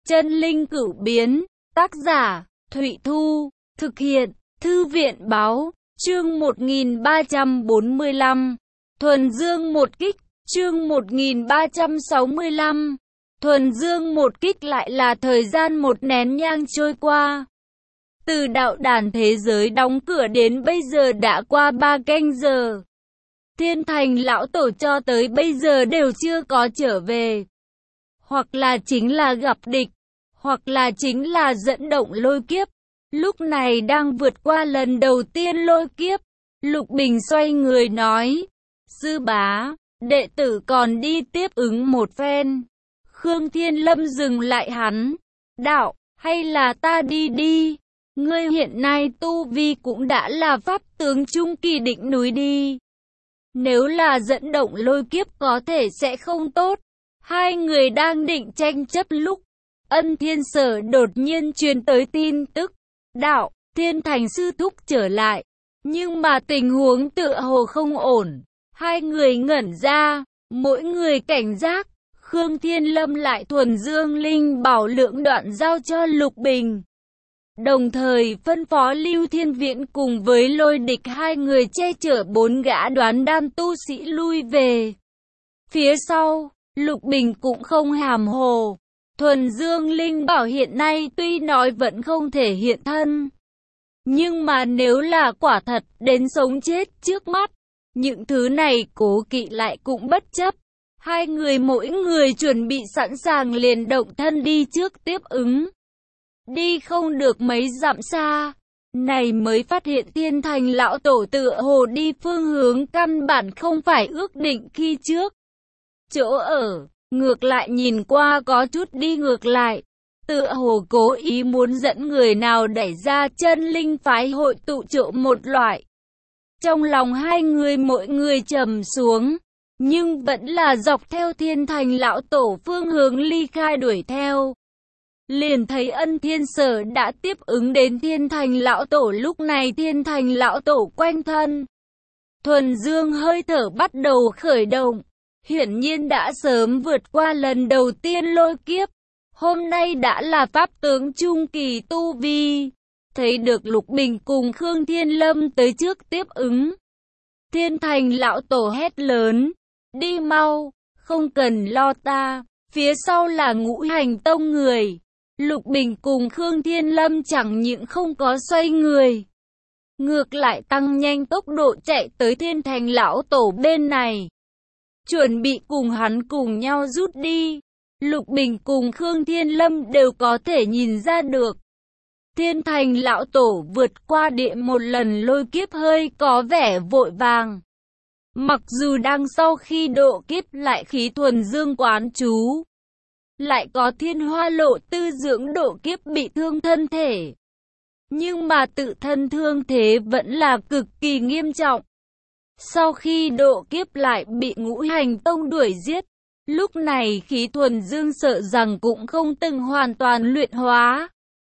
Chân linh cửu biến, tác giả, Thụy Thu, thực hiện, Thư viện báo, chương 1345, Thuần Dương một kích, chương 1365, Thuần Dương một kích. Lại là thời gian một nén nhang trôi qua. Từ đạo đàn thế giới đóng cửa đến bây giờ đã qua 3 canh giờ. Thiên Thành lão tổ cho tới bây giờ đều chưa có trở về. Hoặc là chính là gặp địch, hoặc là chính là dẫn động lôi kiếp. Lúc này đang vượt qua lần đầu tiên lôi kiếp, Lục Bình xoay người nói: sư bá, đệ tử còn đi tiếp ứng một phen. Khương Thiên Lâm dừng lại hắn, đạo, hay là ta đi đi, ngươi hiện nay tu vi cũng đã là pháp tướng trung kỳ đỉnh núi đi. Nếu là dẫn động lôi kiếp có thể sẽ không tốt. Hai người đang định tranh chấp lúc Ân Thiên Sở đột nhiên truyền tới tin tức, đạo, Thiên Thành sư thúc trở lại. Nhưng mà tình huống tựa hồ không ổn. Hai người ngẩn ra, mỗi người cảnh giác. Khương Thiên Lâm lại thuần dương linh bảo lượng đoạn giao cho Lục Bình. Đồng thời phân phó Lưu Thiên Viễn cùng với Lôi Địch hai người che chở 4 gã đoán đan tu sĩ lui về. Phía sau, Lục Bình cũng không hàm hồ. Thuần dương linh bảo hiện nay tuy nói vẫn không thể hiện thân. Nhưng mà nếu là quả thật đến sống chết trước mắt, những thứ này cố kỵ lại cũng bất chấp. Hai người mỗi người chuẩn bị sẵn sàng liền động thân đi trước tiếp ứng. Đi không được mấy dặm xa, này mới phát hiện Thiên Thành lão tổ tựa hồ đi phương hướng căn bản không phải ước định khi trước. Chỗ ở, ngược lại nhìn qua có chút đi ngược lại, tựa hồ cố ý muốn dẫn người nào đẩy ra chân linh phái hội tụ chỗ một loại. Trong lòng hai người mỗi người trầm xuống, nhưng vẫn là dọc theo Thiên Thành lão tổ phương hướng ly khai đuổi theo. Liền thấy Ân Thiên Sở đã tiếp ứng đến Thiên Thành lão tổ. Lúc này Thiên Thành lão tổ quanh thân thuần dương hơi thở bắt đầu khởi động. Hiển nhiên đã sớm vượt qua lần đầu tiên lôi kiếp. Hôm nay đã là pháp tướng trung kỳ tu vi. Thấy được Lục Bình cùng Khương Thiên Lâm tới trước tiếp ứng, Thiên Thành lão tổ hét lớn: đi mau, không cần lo ta. Phía sau là Ngũ Hành Tông người. Lục Bình cùng Khương Thiên Lâm chẳng những không có xoay người, ngược lại tăng nhanh tốc độ chạy tới Thiên Thành lão tổ bên này, chuẩn bị cùng hắn cùng nhau rút đi. Lục Bình cùng Khương Thiên Lâm đều có thể nhìn ra được, Thiên Thành lão tổ vượt qua địa một lần lôi kiếp hơi có vẻ vội vàng. Mặc dù đang sau khi độ kiếp lại khí thuần dương quán chú, lại có thiên hoa lộ tư dưỡng độ kiếp bị thương thân thể, nhưng mà tự thân thương thế vẫn là cực kỳ nghiêm trọng. Sau khi độ kiếp lại bị Ngũ Hành Tông đuổi giết, lúc này khí thuần dương sợ rằng cũng không từng hoàn toàn luyện hóa.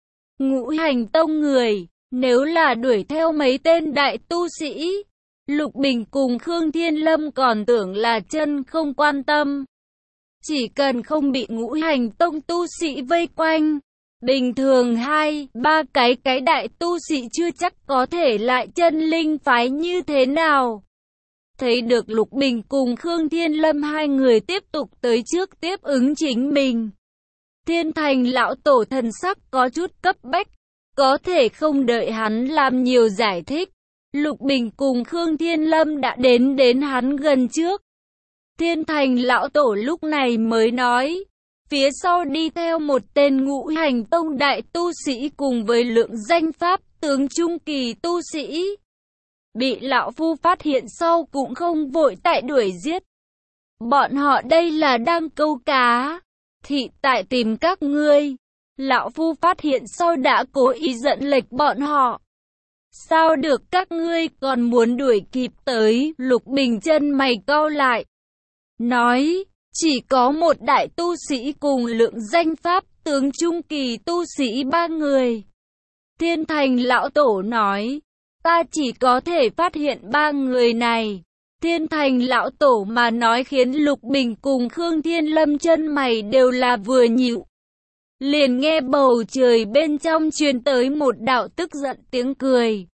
Ngũ Hành Tông người, nếu là đuổi theo mấy tên đại tu sĩ, Lục Bình cùng Khương Thiên Lâm còn tưởng là chân không quan tâm. Chỉ cần không bị Ngũ Hành Tông tu sĩ vây quanh, bình thường 2-3 cái đại tu sĩ chưa chắc có thể lại chân linh phái như thế nào. Thấy được Lục Bình cùng Khương Thiên Lâm hai người tiếp tục tới trước tiếp ứng chính mình, Thiên Thành lão tổ thần sắc có chút cấp bách, có thể không đợi hắn làm nhiều giải thích. Lục Bình cùng Khương Thiên Lâm đã đến hắn gần trước. Thiên Thành lão tổ lúc này mới nói, phía sau đi theo một tên Ngũ Hành Tông đại tu sĩ cùng với lượng danh pháp tướng trung kỳ tu sĩ. Bị lão phu phát hiện sau cũng không vội tại đuổi giết. Bọn họ đây là đang câu cá, thị tại tìm các ngươi. Lão phu phát hiện sau đã cố ý dẫn lệch bọn họ. Sao được các ngươi còn muốn đuổi kịp tới? Lục Bình chân mày cau lại, nói, chỉ có một đại tu sĩ cùng lượng danh pháp tướng trung kỳ tu sĩ 3 người. Thiên Thành lão tổ nói, ta chỉ có thể phát hiện 3 người này. Thiên Thành lão tổ mà nói khiến Lục Bình cùng Khương Thiên Lâm chân mày đều là vừa nhíu. liền nghe bầu trời bên trong truyền tới một đạo tức giận tiếng cười.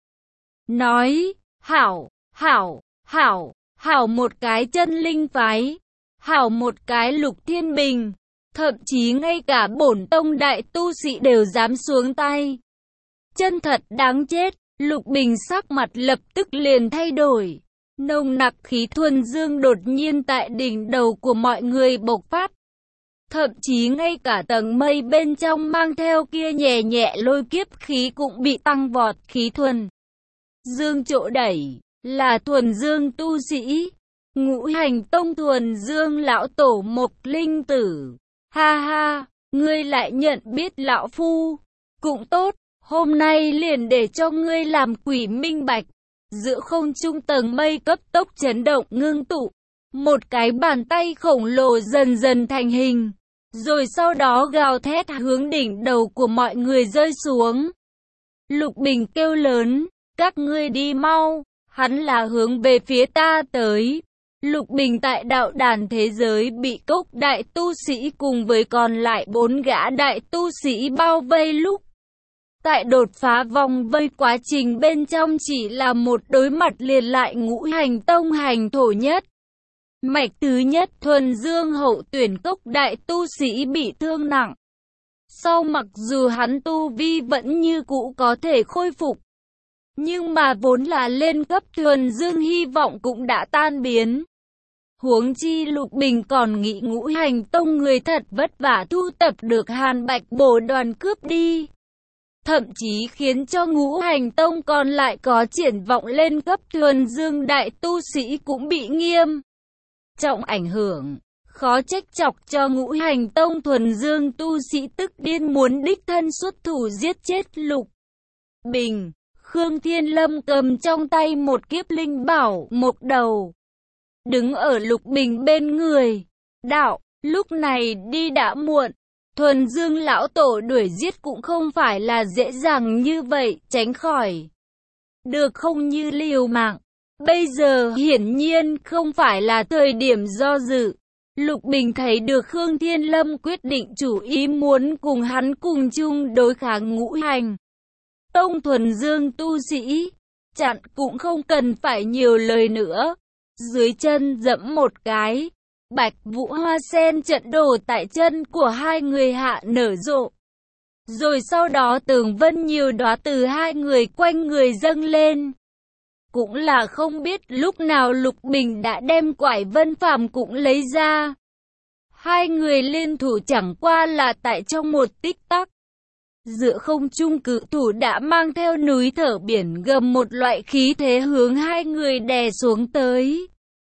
Nói, hảo, hảo, hảo, hảo một cái chân linh phái, hảo một cái Lục Thiên Bình, thậm chí ngay cả bổn tông đại tu sĩ đều dám xuống tay. Chân thật đáng chết, Lục Bình sắc mặt lập tức liền thay đổi. Nồng nặc khí thuần dương đột nhiên tại đỉnh đầu của mọi người bộc phát. Thậm chí ngay cả tầng mây bên trong mang theo kia nhẹ nhẹ lôi kiếp khí cũng bị tăng vọt. Khí thuần dương chỗ đẩy là thuần dương tu sĩ, Ngũ Hành Tông thuần dương lão tổ Mộc Linh Tử. Ha ha, ngươi lại nhận biết lão phu. Cũng tốt, hôm nay liền để cho ngươi làm quỷ minh bạch. Giữa không trung tầng mây cấp tốc chấn động ngưng tụ. Một cái bàn tay khổng lồ dần dần thành hình. Rồi sau đó gào thét hướng đỉnh đầu của mọi người rơi xuống. Lục Bình kêu lớn, các ngươi đi mau, hắn là hướng về phía ta tới. Lục Bình tại đạo đàn thế giới bị Cốc đại tu sĩ cùng với còn lại 4 gã đại tu sĩ bao vây lúc. Tại đột phá vòng vây quá trình bên trong chỉ là một đối mặt liền lại Ngũ Hành Tông hành thổ nhất. Mạch thứ nhất thuần dương hậu tuyển Cốc đại tu sĩ bị thương nặng. Sau mặc dù hắn tu vi vẫn như cũ có thể khôi phục, nhưng mà vốn là lên cấp thuần dương hy vọng cũng đã tan biến. Huống chi Lục Bình còn nghĩ Ngũ Hành Tông người thật vất vả thu tập được Hàn Bạch Bổ đoàn cướp đi. Thậm chí khiến cho Ngũ Hành Tông còn lại có triển vọng lên cấp thuần dương đại tu sĩ cũng bị nghiêm trọng ảnh hưởng. Khó trách chọc cho Ngũ Hành Tông thuần dương tu sĩ tức điên muốn đích thân xuất thủ giết chết Lục Bình. Khương Thiên Lâm cầm trong tay một kiếp linh bảo Mộc Đầu, đứng ở Lục Bình bên người. Đạo, lúc này đi đã muộn. Thuần dương lão tổ đuổi giết cũng không phải là dễ dàng như vậy, tránh khỏi được không như liều mạng. Bây giờ hiển nhiên không phải là thời điểm do dự. Lục Bình thấy được Khương Thiên Lâm quyết định chủ ý muốn cùng hắn cùng chung đối kháng Ngũ Hành Tông thuần dương tu sĩ. Chặn cũng không cần phải nhiều lời nữa. Dưới chân dẫm một cái, bạch vũ hoa sen trận đồ tại chân của hai người hạ nở rộ. Rồi sau đó tường vân nhiều đóa từ hai người quanh người dâng lên. Cũng là không biết lúc nào Lục Bình đã đem quải vân phàm cũng lấy ra. Hai người liên thủ chẳng qua là tại trong một tích tắc. Giữa không trung cự thủ đã mang theo núi thở biển gầm một loại khí thế hướng hai người đè xuống tới.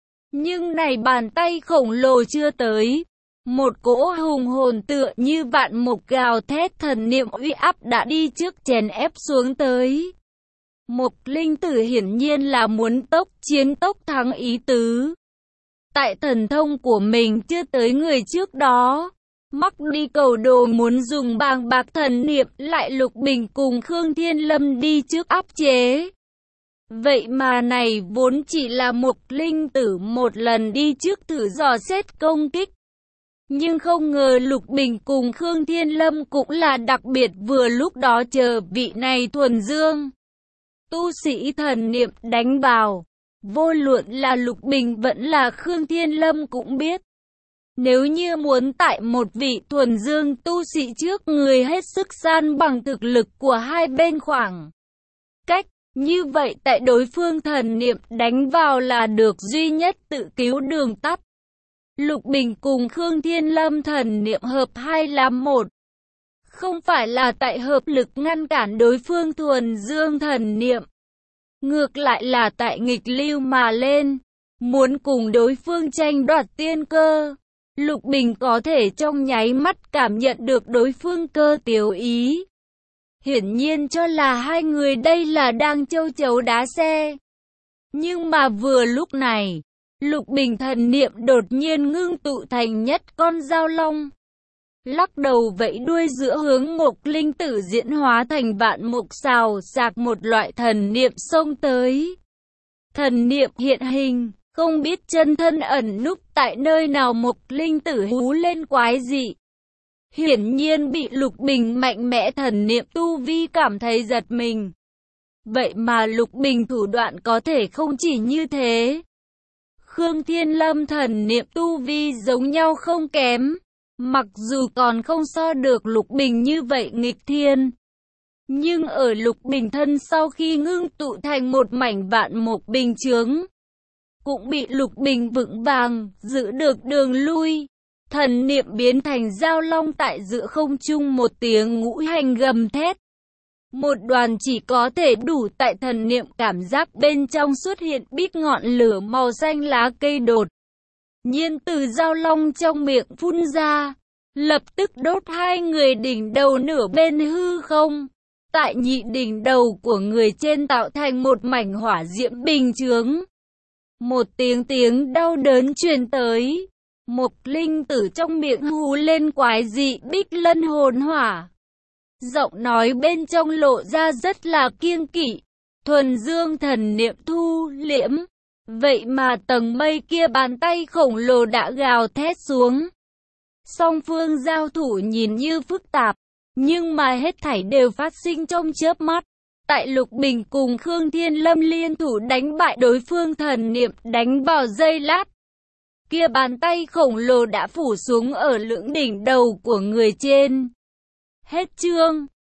Nhưng này bàn tay khổng lồ chưa tới. Một cỗ hùng hồn tựa như vạn mục gào thét thần niệm uy áp đã đi trước chèn ép xuống tới. Mộc Linh Tử hiển nhiên là muốn tốc chiến tốc thắng ý tứ. Tại thần thông của mình chưa tới người trước đó, mắc đi cầu đồ muốn dùng bàng bạc thần niệm, lại Lục Bình cùng Khương Thiên Lâm đi trước áp chế. Vậy mà này vốn chỉ là Mộc Linh Tử một lần đi trước thử dò xét công kích. Nhưng không ngờ Lục Bình cùng Khương Thiên Lâm cũng là đặc biệt vừa lúc đó chờ vị này thuần dương tu sĩ thần niệm đánh vào. Vô luận là Lục Bình vẫn là Khương Thiên Lâm cũng biết, nếu như muốn tại một vị thuần dương tu sĩ trước người hết sức san bằng thực lực của hai bên khoảng cách, như vậy tại đối phương thần niệm đánh vào là được duy nhất tự cứu đường tắt. Lục Bình cùng Khương Thiên Lâm thần niệm hợp hai làm một. Không phải là tại hợp lực ngăn cản đối phương thuần dương thần niệm. Ngược lại là tại nghịch lưu mà lên. Muốn cùng đối phương tranh đoạt tiên cơ. Lục Bình có thể trong nháy mắt cảm nhận được đối phương cơ tiểu ý. Hiển nhiên cho là hai người đây là đang châu chấu đá xe. Nhưng mà vừa lúc này, Lục Bình thần niệm đột nhiên ngưng tụ thành nhất con dao long. Lắc đầu vẫy đuôi giữa hướng Mộc Linh Tử diễn hóa thành vạn mục xào xạc một loại thần niệm xông tới. Thần niệm hiện hình, không biết chân thân ẩn núp tại nơi nào. Mộc Linh Tử hú lên quái dị. Hiển nhiên bị Lục Bình mạnh mẽ thần niệm tu vi cảm thấy giật mình. Vậy mà Lục Bình thủ đoạn có thể không chỉ như thế. Khương Thiên Lâm thần niệm tu vi giống nhau không kém. Mặc dù còn không so được Lục Bình như vậy nghịch thiên. Nhưng ở Lục Bình thân sau khi ngưng tụ thành một mảnh vạn mộc bình chướng, cũng bị Lục Bình vững vàng, giữ được đường lui. Thần niệm biến thành giao long tại giữa không trung một tiếng ngũ hành gầm thét. Một đoàn chỉ có thể đủ tại thần niệm cảm giác bên trong xuất hiện bít ngọn lửa màu xanh lá cây đột nhiên từ giao long trong miệng phun ra, lập tức đốt hai người đỉnh đầu nửa bên hư không. Tại nhị đỉnh đầu của người trên tạo thành một mảnh hỏa diễm bình chướng. Một tiếng đau đớn truyền tới. Một linh tử trong miệng hú lên quái dị bích lân hồn hỏa. Giọng nói bên trong lộ ra rất là kiêng kỵ. Thuần dương thần niệm thu liễm. Vậy mà tầng mây kia bàn tay khổng lồ đã gào thét xuống. Song phương giao thủ nhìn như phức tạp, nhưng mà hết thảy đều phát sinh trong chớp mắt. Tại Lục Bình cùng Khương Thiên Lâm liên thủ đánh bại đối phương thần niệm đánh vào giây lát. Kia bàn tay khổng lồ đã phủ xuống ở lưỡng đỉnh đầu của người trên. Hết chương.